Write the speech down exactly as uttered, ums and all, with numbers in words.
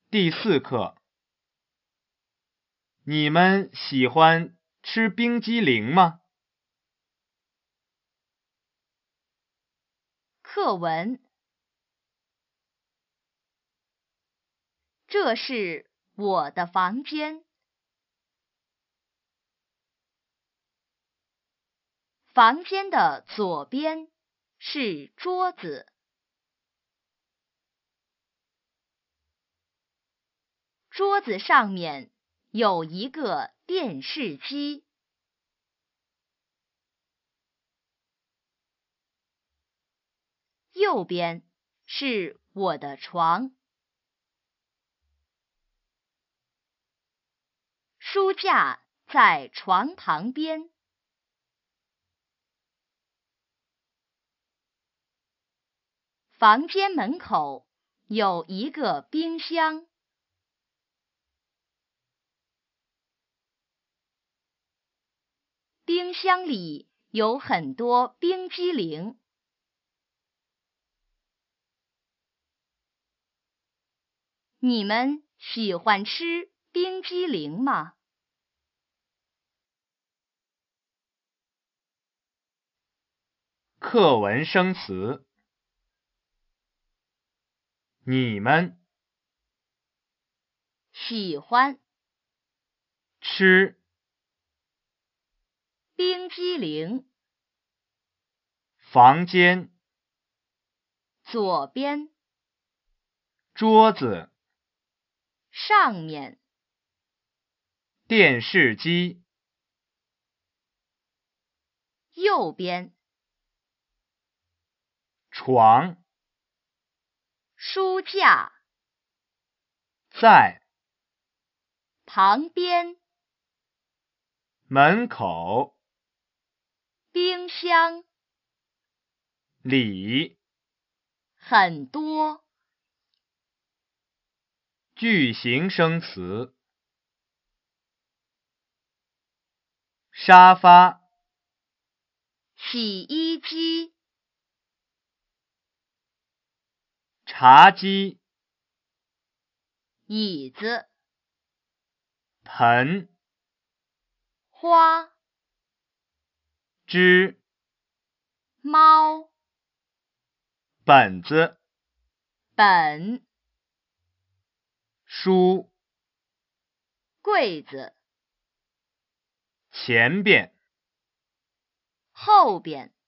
第四课，你们喜欢吃冰激凌吗？ 课文。这是我的房间。房间的左边是桌子，桌子上面有一个电视机。右边是我的床，书架在床旁边。房间门口有一个冰箱，冰箱里有很多冰激凌。你们喜欢吃冰激凌吗？ 课文生词，你们喜欢吃冰激凌。 房间、 左边、 桌子、 上面、 电视机、 右边、 床、 书架、 在、 旁边、 门口、 冰箱、 里。 很多。 句型生词，沙发、 洗衣机、 茶几、 椅子、 盆、 花、 枝、 猫、 本子、 本、 书、 柜子、 前边。 后边。